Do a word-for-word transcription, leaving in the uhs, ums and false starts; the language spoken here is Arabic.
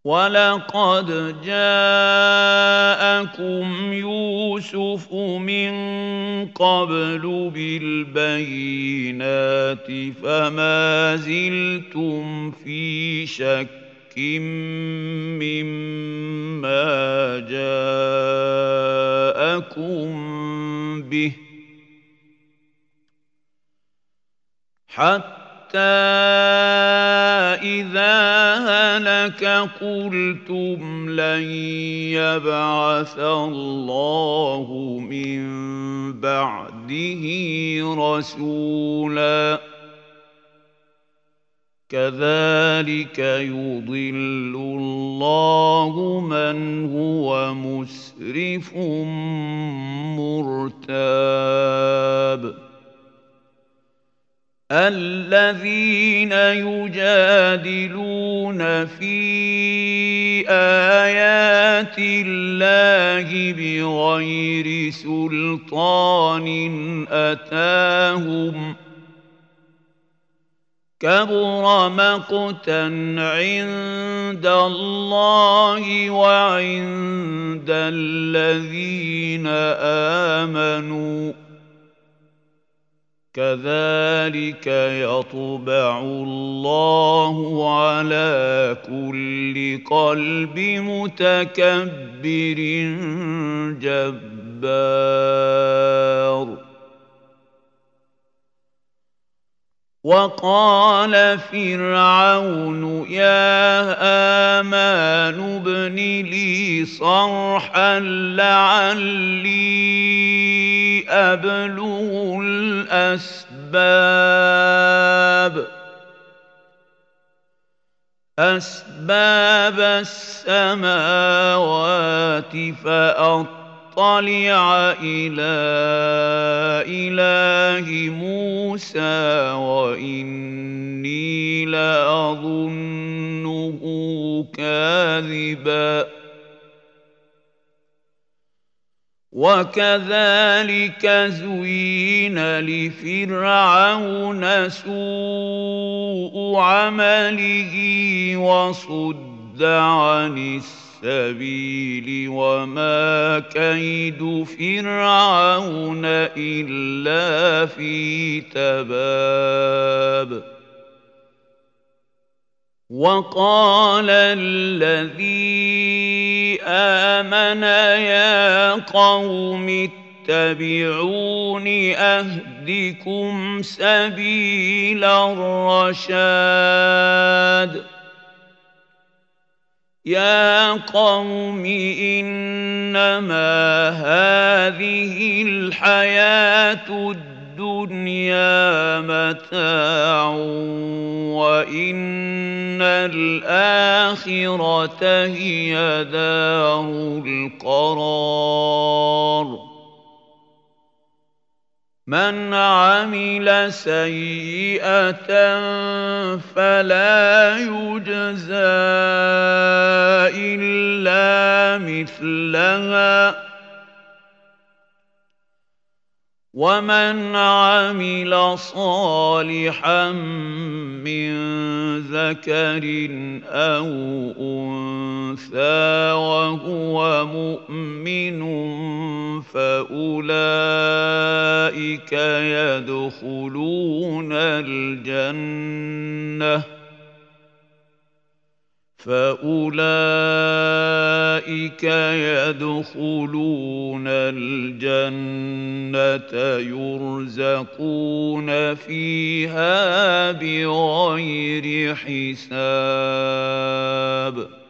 وَلَقَدْ جَاءَكُمْ يُوسُفُ مِن قَبْلُ بِالْبَيِّنَاتِ فَمَا زِلْتُمْ فِي شَكٍّ مِّمَّا جَاءَكُم بِهِ حَتَّىٰ إِذَا هَلَكَ قُلْتُمْ لَن يَبْعَثَ اللَّهُ مِن بَعْدِهِ رَسُولًا كَذَٰلِكَ يُضِلُّ اللَّهُ مَنْ هُوَ مُسْرِفٌ مُّرْتَابٌ الَّذِينَ يُجَادِلُونَ فِي آيَاتِ اللَّهِ بِغَيْرِ سُلْطَانٍ أَتَاهُمْ كَبُرَ مَقْتًا عِندَ اللَّهِ وَعِندَ الَّذِينَ آمَنُوا كَذَٰلِكَ يَطْبَعُ اللَّهُ عَلَىٰ كُلِّ قَلْبِ مُتَكَبِّرٍ جَبَّارٍ وَقَالَ فِرْعَوْنُ يَا هَامَانُ ابْنِ لِي صَرْحًا لَّعَلِّي أَبْلُغُ الْأَسْبَابَ أَسْبَابَ السَّمَاوَاتِ فَأَطَّلِعَ إِلَىٰ إِلَٰهِ مُوسَىٰ وَإِنِّي لَأَظُنُّهُ كَاذِبًا وَكَذَٰلِكَ زُيِّنَ لِفِرْعَوْنَ سُوءُ عَمَلِهِ وَصُدَّ عَنِ السَّبِيلِ وَمَا كَيْدُ فِرْعَوْنَ إِلَّا فِي تَبَابٍ وَقَالَ الَّذِي آمَنَ يَا قَوْمِ اتَّبِعُونِ أَهْدِكُمْ سَبِيلَ الرَّشَادِ يَا قَوْمِ إِنَّمَا هَٰذِهِ الْحَيَاةُ الدُّنْيَا مَتَاعٌ وَإِنَّ الْآخِرَةَ هِيَ دَارُ الْقَرَارِ مَنْ عَمِلَ سَيِّئَةً فَلَا يُجْزَىٰ إِلَّا مِثْلَهَا وَمَنْ عَمِلَ صَالِحًا مِّن ذَكَرٍ أَوْ أُنثَىٰ وَهُوَ مُؤْمِنٌ فَأُولَٰئِكَ يَدْخُلُونَ الْجَنَّةَ فَأُولَٰئِكَ يَدْخُلُونَ الْجَنَّةَ يُرْزَقُونَ فِيهَا بِغَيْرِ حِسَابٍ